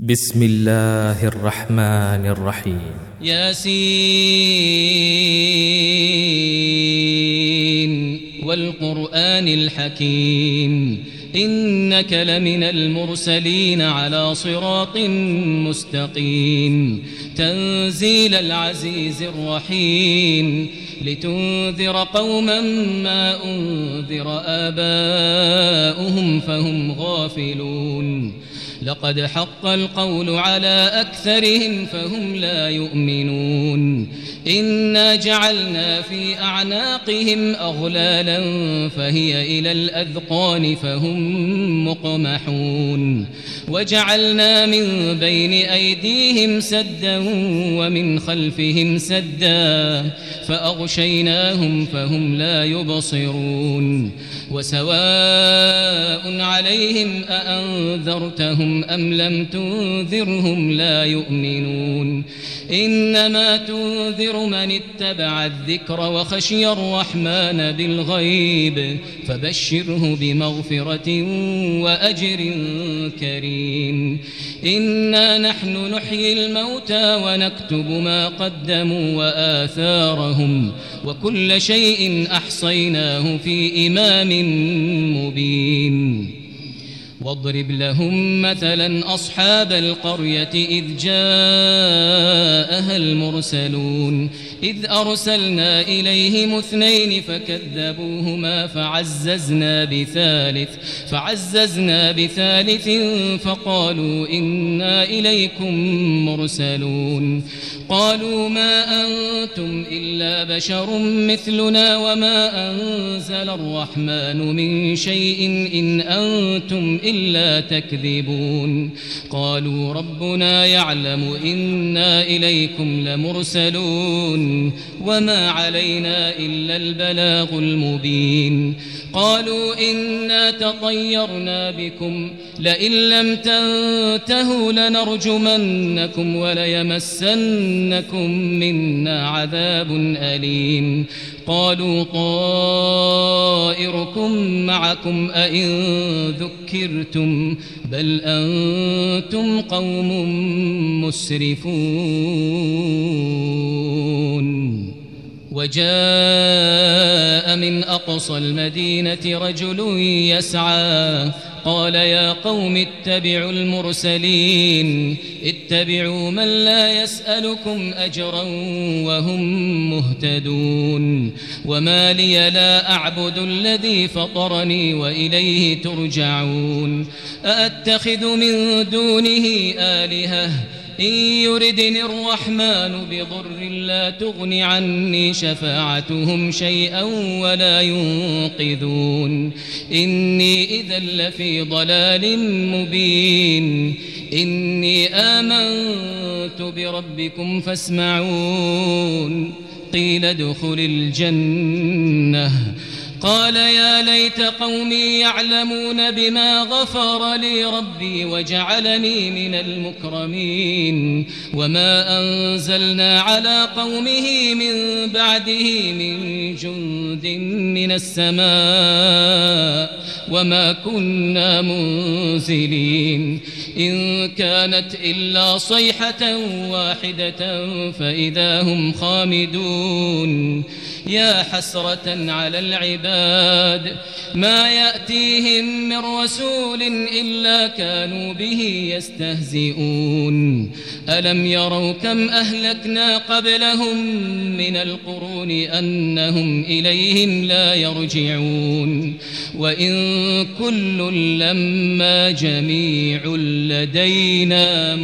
بسم الله الرحمن الرحيم ياسين والقرآن الحكيم إنك لمن المرسلين على صراط مستقيم تنزيل العزيز الرحيم لتنذر قوما ما أنذر آباؤهم فهم غافلون لقد حق القول على أكثرهم فهم لا يؤمنون إنا جعلنا في أعناقهم أغلالا فهي إلى الأذقان فهم مقمحون وجعلنا من بين أيديهم سدا ومن خلفهم سدا فأغشيناهم فهم لا يبصرون وسواء عليهم أأنذرتهم أم لم تنذرهم لا يؤمنون إنما تنذر من اتبع الذكر وخشي الرحمن بالغيب فبشره بمغفرة وأجر كريم إنا نحن نحيي الموتى ونكتب ما قدموا وآثارهم وكل شيء أحصيناه في إمام مبين واضرب لهم مثلا أصحاب القرية إذ جاءها المرسلون إذ أرسلنا إليهم اثنين فكذبوهما فعززنا بثالث فقالوا إنا إليكم مرسلون قالوا ما أنتم إلا بشر مثلنا وما أنزل الرحمن من شيء إن أنتم إلا تكذبون قالوا ربنا يعلم إنا إليكم لمرسلون وما علينا إلا البلاغ المبين قالوا إنا تطيرنا بكم لئن لم تنتهوا لنرجمنكم وليمسنكم منا عذاب أليم قالوا طائركم معكم أئن ذكرتم بل أنتم قوم مسرفون وجاء من أقصى المدينة رجل يسعى قال يا قوم اتبعوا المرسلين اتبعوا من لا يسألكم أجرا وهم مهتدون وما لي لا أعبد الذي فطرني وإليه ترجعون أأتخذ من دونه آلهة إن يردني الرحمن بضر لا تغن عني شفاعتهم شيئا ولا ينقذون إني إذا لفي ضلال مبين إني آمنت بربكم فاسمعون قيل ادخل الجنة قال يا ليت قومي يعلمون بما غفر لي ربي وجعلني من المكرمين وما أنزلنا على قومه من بعده من جند من السماء وما كنا منزلين إن كانت إلا صيحة واحدة فإذا هم خامدون يا حسرة على العباد ما يأتيهم من رسول إلا كانوا به يستهزئون ألم يروا كم أهلكنا قبلهم من القرون أنهم إليهم لا يرجعون وإن كل لما جميع لدينا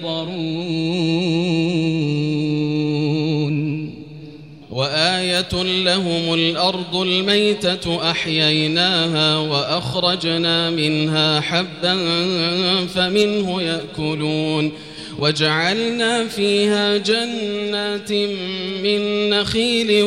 محضرون وآية لهم الأرض الميتة أحييناها وأخرجنا منها حبا فمنه يأكلون وجعلنا فيها جنات من نخيل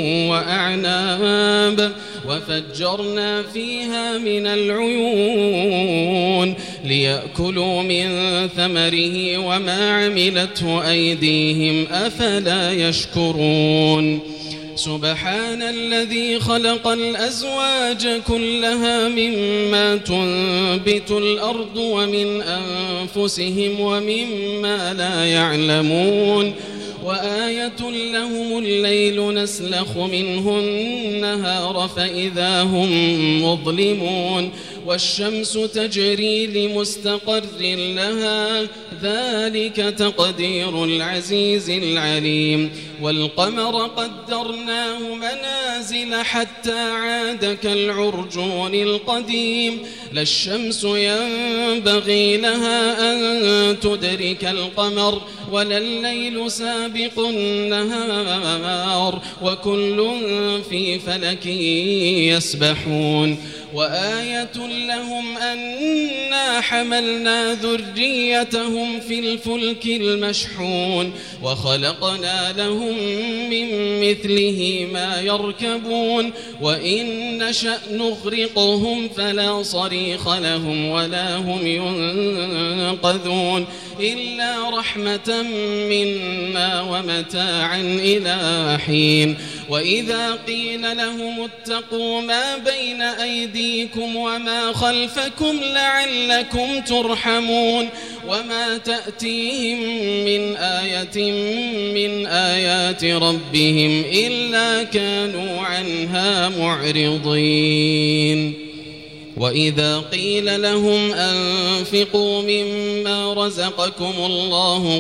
وأعناب وفجرنا فيها من العيون ليأكلوا من ثمره وما عملته أيديهم أفلا يشكرون سبحان الذي خلق الأزواج كلها مما تنبت الأرض ومن أنفسهم ومما لا يعلمون وآية لهم الليل نسلخ منه النهار فإذا هم مظلمون والشمس تجري لمستقر لها ذلك تقدير العزيز العليم والقمر قدرناه منازل حتى عاد كالعرجون القديم لا الشمس ينبغي لها أن تدرك القمر ولا الليل سابق النهار وكل في فلك يسبحون وآية لهم أنا حملنا ذريتهم في الفلك المشحون وخلقنا لهم من مثله ما يركبون وإن نشأ نغرقهم فلا صريخ لهم ولا هم ينقذون إلا رحمة منا ومتاعا إلى حين وإذا قيل لهم اتقوا ما بين أيديكم وما خلفكم لعلكم ترحمون وما تأتيهم من آية من آيات ربهم إلا كانوا عنها معرضين وإذا قيل لهم أنفقوا مما رزقكم الله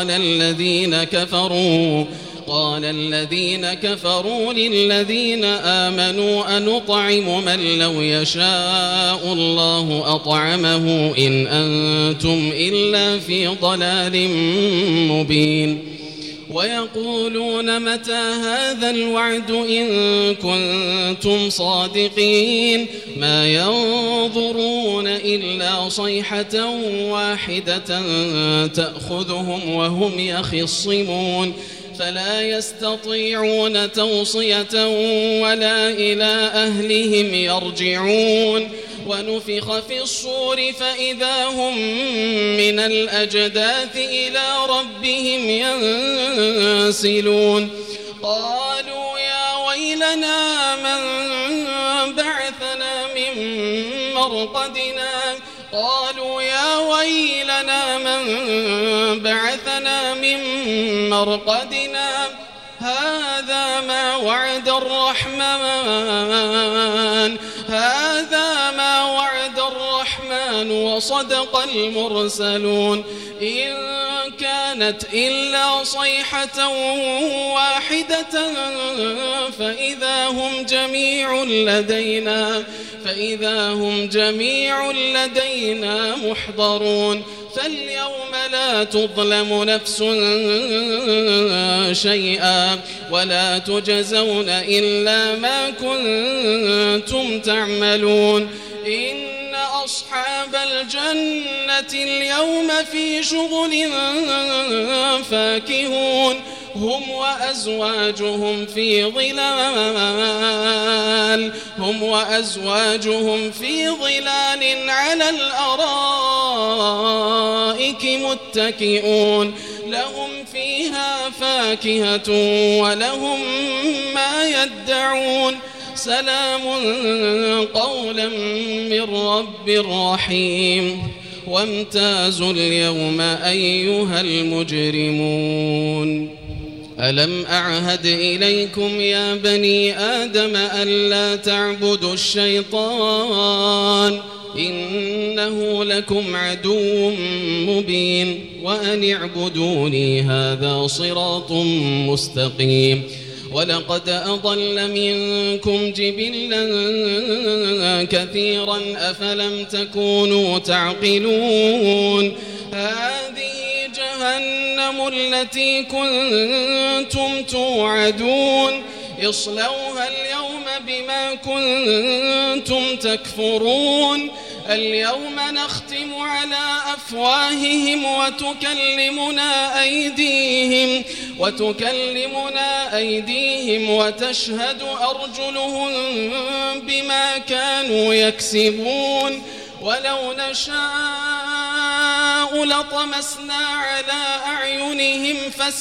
قال الذين كفروا للذين آمنوا أنطعم من لو يشاء الله أطعمه إن أنتم إلا في ضلال مبين ويقولون متى هذا الوعد إن كنتم صادقين ما ينظرون إلا صيحة واحدة تأخذهم وهم يخصمون فلا يستطيعون توصية ولا إلى أهلهم يرجعون ونفخ في الصور فإذا هم من الأجداث إلى ربهم ينسلون قالوا يا ويلنا من بعثنا من مرقدنا هذا ما وعد الرحمن وصدق المرسلون إن كانت إلا صيحة واحدة فإذا هم جميع لدينا محضرون فاليوم لا تظلم نفس شيئا ولا تجزون إلا ما كنتم تعملون إن أصحاب الجنة اليوم في شغل فاكهون هم وأزواجهم في ظلال على الأرائك متكئون لهم فيها فاكهة ولهم ما يدعون سلام قولا من رب رحيم وامتازوا اليوم أيها المجرمون ألم أعهد إليكم يا بني آدم ألا تعبدوا الشيطان إنه لكم عدو مبين وأن اعبدوني هذا صراط مستقيم ولقد أضل منكم جبلا كثيرا أفلم تكونوا تعقلون هذه جهنم التي كنتم توعدون اصلوها اليوم بما كنتم تكفرون اليوم نختم على أفواههم وتكلمنا أيديهم وتشهد أرجلهم بما كانوا يكسبون ولو نشاء لطمسنا على أعينهم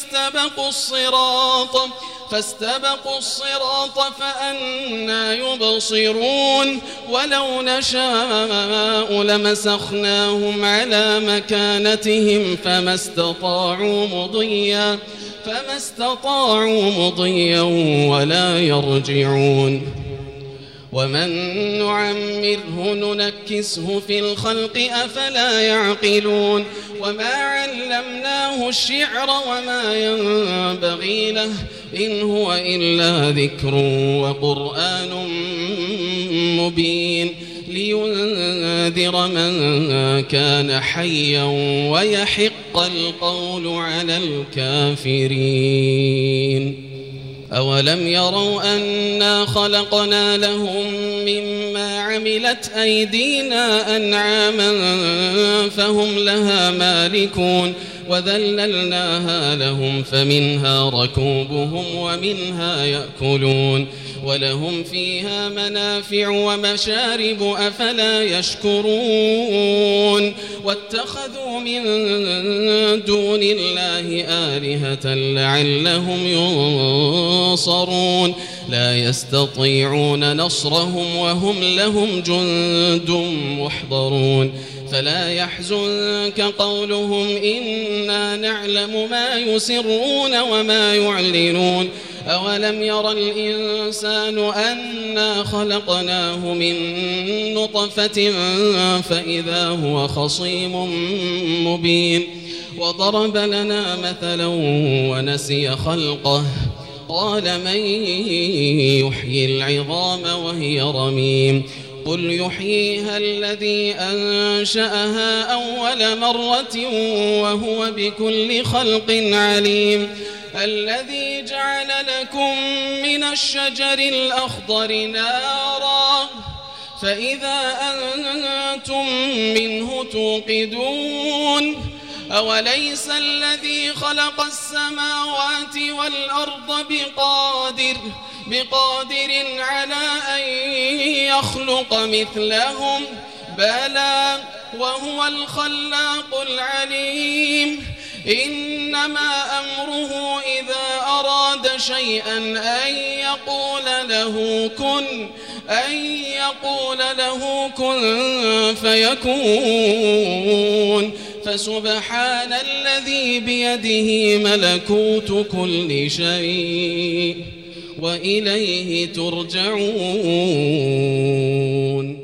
فاستبقوا الصراط فأنى يبصرون ولو نشاء لمسخناهم على مكانتهم فما استطاعوا مضيا ولا يرجعون ومن نعمره ننكسه في الخلق أفلا يعقلون وما علمناه الشعر وما ينبغي له إن هو إلا ذكر وقرآن مبين لينذر من كان حيا ويحق القول على الكافرين أولم يروا أنا خلقنا لهم مما عملت أيدينا أنعاما فهم لها مالكون وذللناها لهم فمنها ركوبهم ومنها يأكلون ولهم فيها منافع ومشارب أفلا يشكرون واتخذوا من دون الله آلهة لعلهم ينصرون لا يستطيعون نصرهم وهم لهم جند محضرون فلا يحزنك قولهم إنا نعلم ما يسرون وما يعلنون أولم ير الإنسان أنا خلقناه من نطفة فإذا هو خصيم مبين وضرب لنا مثلا ونسي خلقه قال من يحيي العظام وهي رميم قل يحييها الذي أنشأها أول مرة وهو بكل خلق عليم الذي جعل لكم من الشجر الأخضر نارا فإذا أنتم منه توقدون أوليس الذي خلق السماوات والأرض بقادر على أن يخلق مثلهم بلى وهو الخلاق العليم إنما أمره إذا أراد شيئا أن يقول له كن فيكون فسبحان الذي بيده ملكوت كل شيء وإليه ترجعون